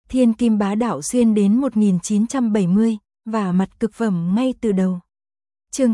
Thiên kim bá đạo xuyên đến 1970, và mặt cực phẩm ngay từ đầu. Chương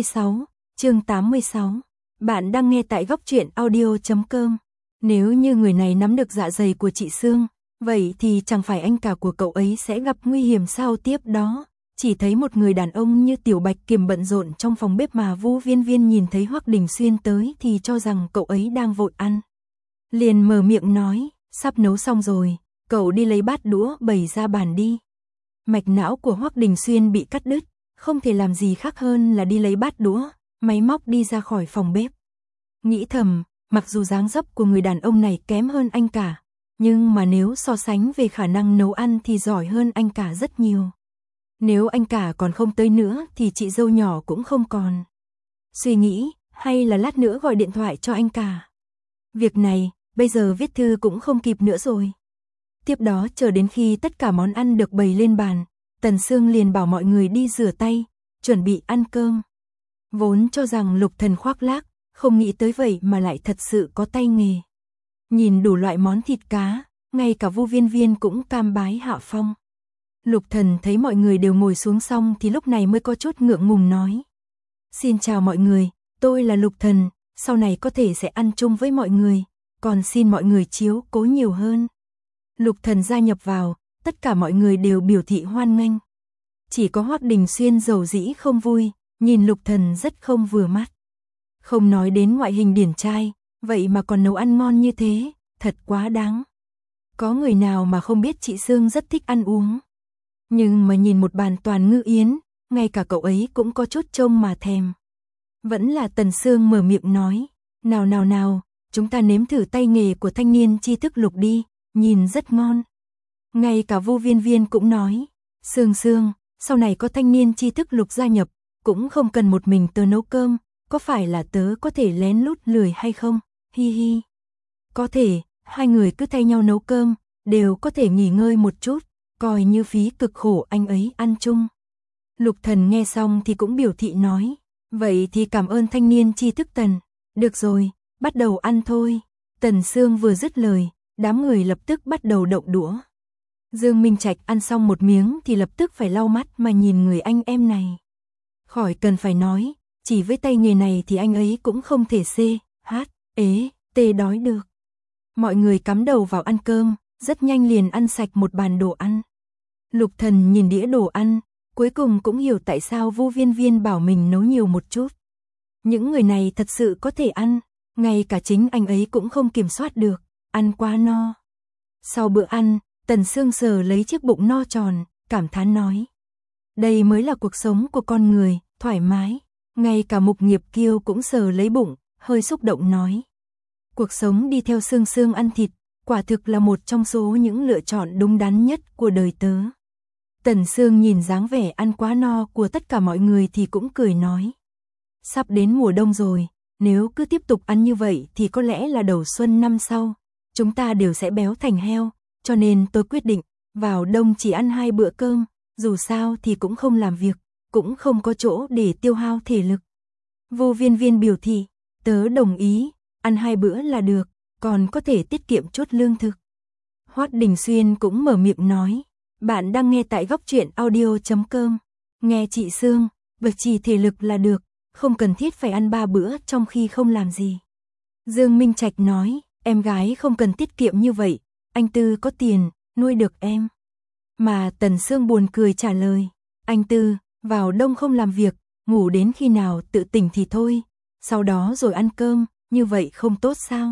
86. Bạn đang nghe tại góc truyện audio.com. Nếu như người này nắm được dạ dày của chị Sương, vậy thì chẳng phải anh cả của cậu ấy sẽ gặp nguy hiểm sao? Tiếp đó, chỉ thấy một người đàn ông như Tiểu Bạch Kiểm bận rộn trong phòng bếp, mà Vu Viên Viên nhìn thấy Hoắc Đình Xuyên tới thì cho rằng cậu ấy đang vội ăn. Liền mở miệng nói, sắp nấu xong rồi, cậu đi lấy bát đũa bày ra bàn đi. Mạch não của Hoắc Đình Xuyên bị cắt đứt, không thể làm gì khác hơn là đi lấy bát đũa, máy móc đi ra khỏi phòng bếp. Nghĩ thầm, mặc dù dáng dấp của người đàn ông này kém hơn anh cả, nhưng mà nếu so sánh về khả năng nấu ăn thì giỏi hơn anh cả rất nhiều. Nếu anh cả còn không tới nữa thì chị dâu nhỏ cũng không còn. Suy nghĩ, hay là lát nữa gọi điện thoại cho anh cả. Việc này, bây giờ viết thư cũng không kịp nữa rồi. Tiếp đó chờ đến khi tất cả món ăn được bày lên bàn, Tần Sương liền bảo mọi người đi rửa tay, chuẩn bị ăn cơm. Vốn cho rằng Lục Thần khoác lác, không nghĩ tới vậy mà lại thật sự có tay nghề. Nhìn đủ loại món thịt cá, ngay cả Vu Viên Viên cũng cam bái hạ phong. Lục Thần thấy mọi người đều ngồi xuống xong thì lúc này mới có chút ngượng ngùng nói. Xin chào mọi người, tôi là Lục Thần, sau này có thể sẽ ăn chung với mọi người, còn xin mọi người chiếu cố nhiều hơn. Lục Thần gia nhập vào, tất cả mọi người đều biểu thị hoan nghênh. Chỉ có Hoắc Đình Xuyên dầu dĩ không vui, nhìn Lục Thần rất không vừa mắt. Không nói đến ngoại hình điển trai, vậy mà còn nấu ăn ngon như thế, thật quá đáng. Có người nào mà không biết chị Sương rất thích ăn uống. Nhưng mà nhìn một bàn toàn ngư yến, ngay cả cậu ấy cũng có chút trông mà thèm. Vẫn là Tần Sương mở miệng nói, nào, chúng ta nếm thử tay nghề của thanh niên tri thức Lục đi, nhìn rất ngon. Ngay cả Vu Viên Viên cũng nói, Sương, sau này có thanh niên tri thức Lục gia nhập, cũng không cần một mình tớ nấu cơm, có phải là tớ có thể lén lút lười hay không? Hi hi. Có thể, hai người cứ thay nhau nấu cơm, đều có thể nghỉ ngơi một chút, coi như phí cực khổ anh ấy ăn chung. Lục Thần nghe xong thì cũng biểu thị nói, vậy thì cảm ơn thanh niên tri thức Tần. Được rồi, bắt đầu ăn thôi. Tần Sương vừa dứt lời, đám người lập tức bắt đầu động đũa. Dương Minh Trạch ăn xong một miếng thì lập tức phải lau mắt mà nhìn người anh em này. Khỏi cần phải nói, chỉ với tay nghề này thì anh ấy cũng không thể tê đói được. Mọi người cắm đầu vào ăn cơm, rất nhanh liền ăn sạch một bàn đồ ăn. Lục Thần nhìn đĩa đồ ăn, cuối cùng cũng hiểu tại sao Vu Viên Viên bảo mình nấu nhiều một chút. Những người này thật sự có thể ăn, ngay cả chính anh ấy cũng không kiểm soát được, ăn quá no. Sau bữa ăn, Tần Sương sờ lấy chiếc bụng no tròn, cảm thán nói. Đây mới là cuộc sống của con người, thoải mái. Ngay cả Mục Nghiệp Kiêu cũng sờ lấy bụng, hơi xúc động nói. Cuộc sống đi theo Sương ăn thịt, quả thực là một trong số những lựa chọn đúng đắn nhất của đời tớ. Tần Sương nhìn dáng vẻ ăn quá no của tất cả mọi người thì cũng cười nói. Sắp đến mùa đông rồi, nếu cứ tiếp tục ăn như vậy thì có lẽ là đầu xuân năm sau, chúng ta đều sẽ béo thành heo, cho nên tôi quyết định, vào đông chỉ ăn 2 bữa cơm, dù sao thì cũng không làm việc, cũng không có chỗ để tiêu hao thể lực. Vu Viên Viên biểu thị, tớ đồng ý, ăn 2 bữa là được, còn có thể tiết kiệm chút lương thực. Hoắc Đình Xuyên cũng mở miệng nói, bạn đang nghe tại góc truyện audio.com, nghe chị Sương, vực trì thể lực là được, không cần thiết phải ăn 3 bữa trong khi không làm gì. Dương Minh Trạch nói, em gái không cần tiết kiệm như vậy, anh Tư có tiền, nuôi được em. Mà Tần Sương buồn cười trả lời, anh Tư, vào đông không làm việc, ngủ đến khi nào tự tỉnh thì thôi, sau đó rồi ăn cơm, như vậy không tốt sao?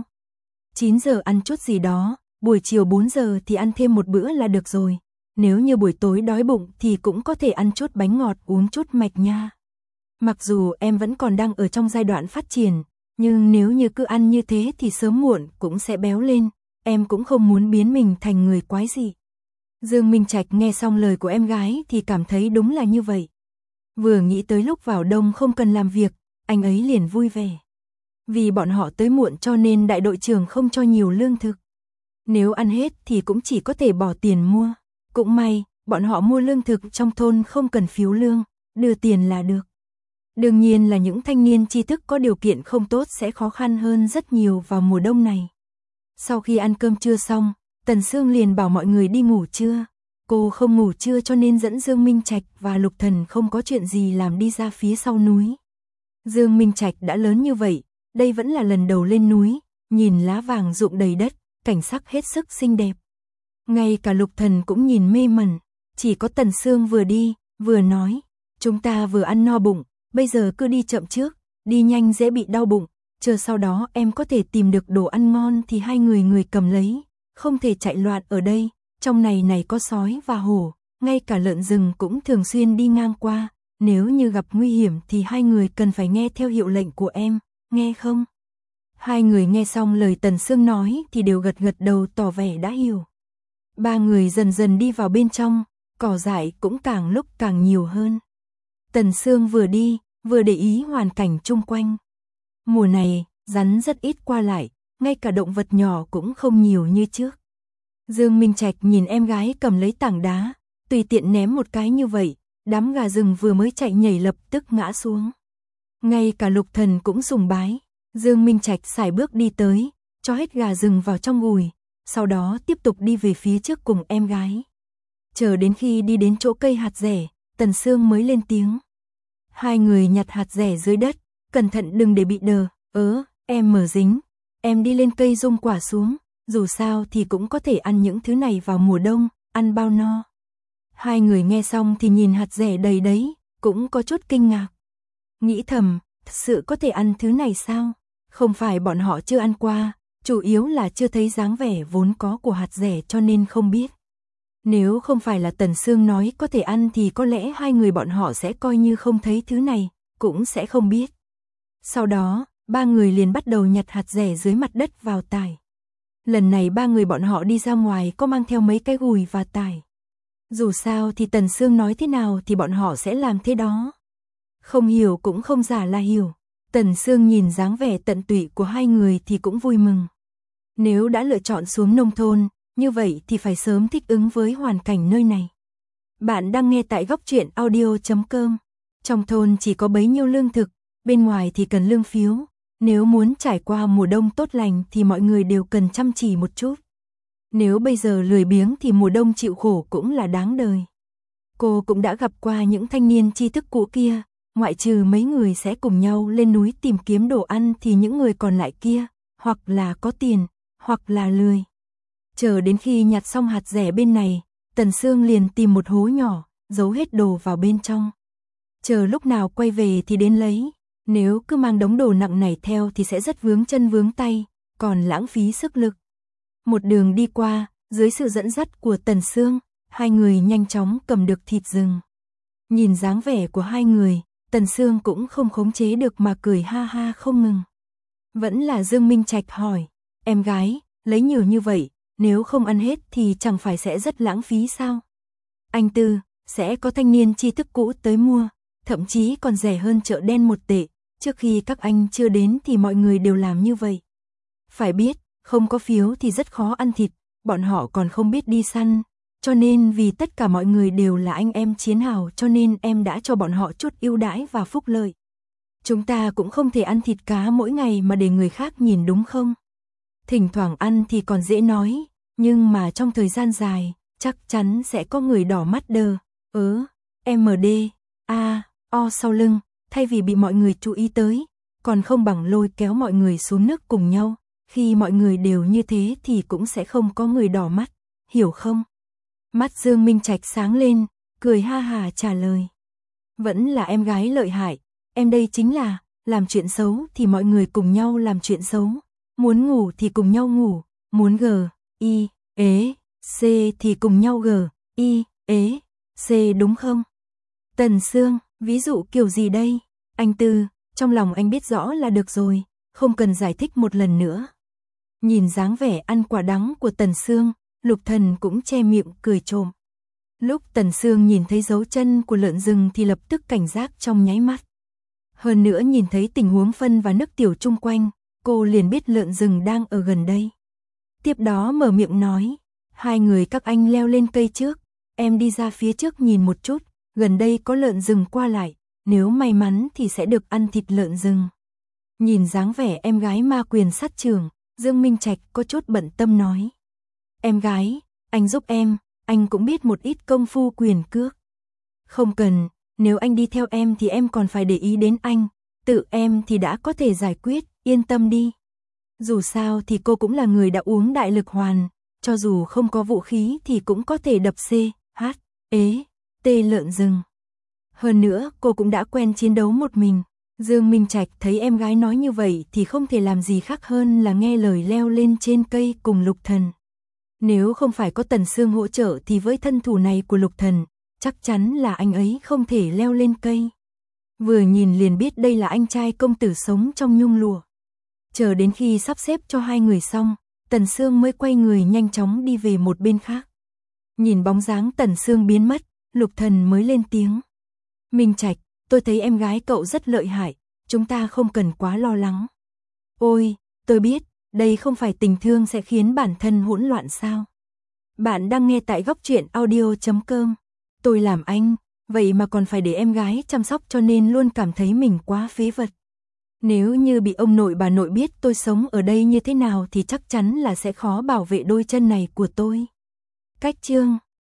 9 giờ ăn chút gì đó, buổi chiều 4 giờ thì ăn thêm một bữa là được rồi. Nếu như buổi tối đói bụng thì cũng có thể ăn chút bánh ngọt, uống chút mạch nha. Mặc dù em vẫn còn đang ở trong giai đoạn phát triển, nhưng nếu như cứ ăn như thế thì sớm muộn cũng sẽ béo lên, em cũng không muốn biến mình thành người quái dị. Dương Minh Trạch nghe xong lời của em gái thì cảm thấy đúng là như vậy. Vừa nghĩ tới lúc vào đông không cần làm việc, anh ấy liền vui vẻ. Vì bọn họ tới muộn cho nên đại đội trưởng không cho nhiều lương thực. Nếu ăn hết thì cũng chỉ có thể bỏ tiền mua. Cũng may, bọn họ mua lương thực trong thôn không cần phiếu lương, đưa tiền là được. Đương nhiên là những thanh niên tri thức có điều kiện không tốt sẽ khó khăn hơn rất nhiều vào mùa đông này. Sau khi ăn cơm trưa xong, Tần Sương liền bảo mọi người đi ngủ trưa. Cô không ngủ trưa cho nên dẫn Dương Minh Trạch và Lục Thần không có chuyện gì làm đi ra phía sau núi. Dương Minh Trạch đã lớn như vậy, đây vẫn là lần đầu lên núi, nhìn lá vàng rụng đầy đất, cảnh sắc hết sức xinh đẹp. Ngay cả Lục Thần cũng nhìn mê mẩn, chỉ có Tần Sương vừa đi, vừa nói, chúng ta vừa ăn no bụng, bây giờ cứ đi chậm trước, đi nhanh dễ bị đau bụng, chờ sau đó em có thể tìm được đồ ăn ngon thì hai người cầm lấy, không thể chạy loạn ở đây, trong này có sói và hổ, ngay cả lợn rừng cũng thường xuyên đi ngang qua, nếu như gặp nguy hiểm thì hai người cần phải nghe theo hiệu lệnh của em, nghe không? Hai người nghe xong lời Tần Sương nói thì đều gật gật đầu tỏ vẻ đã hiểu. Ba người dần dần đi vào bên trong, cỏ dại cũng càng lúc càng nhiều hơn. Tần Sương vừa đi, vừa để ý hoàn cảnh chung quanh. Mùa này, rắn rất ít qua lại, ngay cả động vật nhỏ cũng không nhiều như trước. Dương Minh Trạch nhìn em gái cầm lấy tảng đá, tùy tiện ném một cái như vậy, đám gà rừng vừa mới chạy nhảy lập tức ngã xuống. Ngay cả Lục Thần cũng sùng bái, Dương Minh Trạch sải bước đi tới, cho hết gà rừng vào trong gùi, sau đó tiếp tục đi về phía trước cùng em gái. Chờ đến khi đi đến chỗ cây hạt dẻ, Tần Sương mới lên tiếng. Hai người nhặt hạt dẻ dưới đất, cẩn thận đừng để bị đờ, em mở dính, em đi lên cây rung quả xuống, dù sao thì cũng có thể ăn những thứ này vào mùa đông, ăn bao no. Hai người nghe xong thì nhìn hạt dẻ đầy đấy, cũng có chút kinh ngạc. Nghĩ thầm, thật sự có thể ăn thứ này sao? Không phải bọn họ chưa ăn qua, chủ yếu là chưa thấy dáng vẻ vốn có của hạt dẻ cho nên không biết. Nếu không phải là Tần Sương nói có thể ăn thì có lẽ hai người bọn họ sẽ coi như không thấy thứ này, cũng sẽ không biết. Sau đó, ba người liền bắt đầu nhặt hạt dẻ dưới mặt đất vào tải. Lần này ba người bọn họ đi ra ngoài có mang theo mấy cái gùi và tải. Dù sao thì Tần Sương nói thế nào thì bọn họ sẽ làm thế đó. Không hiểu cũng không giả là hiểu. Tần Sương nhìn dáng vẻ tận tụy của hai người thì cũng vui mừng. Nếu đã lựa chọn xuống nông thôn, như vậy thì phải sớm thích ứng với hoàn cảnh nơi này. Bạn đang nghe tại góc truyện audio.com. Trong thôn chỉ có bấy nhiêu lương thực, bên ngoài thì cần lương phiếu. Nếu muốn trải qua mùa đông tốt lành thì mọi người đều cần chăm chỉ một chút. Nếu bây giờ lười biếng thì mùa đông chịu khổ cũng là đáng đời. Cô cũng đã gặp qua những thanh niên tri thức cũ kia, ngoại trừ mấy người sẽ cùng nhau lên núi tìm kiếm đồ ăn thì những người còn lại kia, hoặc là có tiền, hoặc là lười. Chờ đến khi nhặt xong hạt dẻ bên này, Tần Sương liền tìm một hố nhỏ, giấu hết đồ vào bên trong. Chờ lúc nào quay về thì đến lấy, nếu cứ mang đống đồ nặng này theo thì sẽ rất vướng chân vướng tay, còn lãng phí sức lực. Một đường đi qua, dưới sự dẫn dắt của Tần Sương, hai người nhanh chóng cầm được thịt rừng. Nhìn dáng vẻ của hai người, Tần Sương cũng không khống chế được mà cười ha ha không ngừng. Vẫn là Dương Minh Trạch hỏi, em gái, lấy nhiều như vậy, nếu không ăn hết thì chẳng phải sẽ rất lãng phí sao? Anh Tư, sẽ có thanh niên tri thức cũ tới mua, thậm chí còn rẻ hơn chợ đen 1 tệ, trước khi các anh chưa đến thì mọi người đều làm như vậy. Phải biết, không có phiếu thì rất khó ăn thịt, bọn họ còn không biết đi săn, cho nên vì tất cả mọi người đều là anh em chiến hào cho nên em đã cho bọn họ chút ưu đãi và phúc lợi. Chúng ta cũng không thể ăn thịt cá mỗi ngày mà để người khác nhìn đúng không? Thỉnh thoảng ăn thì còn dễ nói, nhưng mà trong thời gian dài, chắc chắn sẽ có người đỏ mắt đờ, MD, O sau lưng, thay vì bị mọi người chú ý tới, còn không bằng lôi kéo mọi người xuống nước cùng nhau, khi mọi người đều như thế thì cũng sẽ không có người đỏ mắt, hiểu không? Mắt Dương Minh Trạch sáng lên, cười ha hà trả lời. Vẫn là em gái lợi hại, em đây chính là, làm chuyện xấu thì mọi người cùng nhau làm chuyện xấu, muốn ngủ thì cùng nhau ngủ, muốn C thì cùng nhau C đúng không? Tần Sương, ví dụ kiểu gì đây? Anh Tư, trong lòng anh biết rõ là được rồi, không cần giải thích một lần nữa. Nhìn dáng vẻ ăn quả đắng của Tần Sương, Lục Thần cũng che miệng cười trộm. Lúc Tần Sương nhìn thấy dấu chân của lợn rừng thì lập tức cảnh giác trong nháy mắt. Hơn nữa nhìn thấy tình huống phân và nước tiểu chung quanh, cô liền biết lợn rừng đang ở gần đây. Tiếp đó mở miệng nói, hai người các anh leo lên cây trước, em đi ra phía trước nhìn một chút, gần đây có lợn rừng qua lại, nếu may mắn thì sẽ được ăn thịt lợn rừng. Nhìn dáng vẻ em gái ma quyền sát trưởng, Dương Minh Trạch có chút bận tâm nói. Em gái, anh giúp em, anh cũng biết một ít công phu quyền cước. Không cần, nếu anh đi theo em thì em còn phải để ý đến anh, tự em thì đã có thể giải quyết, yên tâm đi. Dù sao thì cô cũng là người đã uống đại lực hoàn, cho dù không có vũ khí thì cũng có thể đập T lợn rừng. Hơn nữa, cô cũng đã quen chiến đấu một mình. Dương Minh Trạch thấy em gái nói như vậy thì không thể làm gì khác hơn là nghe lời leo lên trên cây cùng Lục Thần. Nếu không phải có Tần Sương hỗ trợ thì với thân thủ này của Lục Thần, chắc chắn là anh ấy không thể leo lên cây. Vừa nhìn liền biết đây là anh trai công tử sống trong nhung lụa. Chờ đến khi sắp xếp cho hai người xong, Tần Sương mới quay người nhanh chóng đi về một bên khác. Nhìn bóng dáng Tần Sương biến mất, Lục Thần mới lên tiếng. Minh Trạch, tôi thấy em gái cậu rất lợi hại, chúng ta không cần quá lo lắng. Ôi, tôi biết, đây không phải tình thương sẽ khiến bản thân hỗn loạn sao? Bạn đang nghe tại góc truyện audio.com. Tôi làm anh, vậy mà còn phải để em gái chăm sóc cho nên luôn cảm thấy mình quá phế vật. Nếu như bị ông nội bà nội biết tôi sống ở đây như thế nào thì chắc chắn là sẽ khó bảo vệ đôi chân này của tôi. Cách chương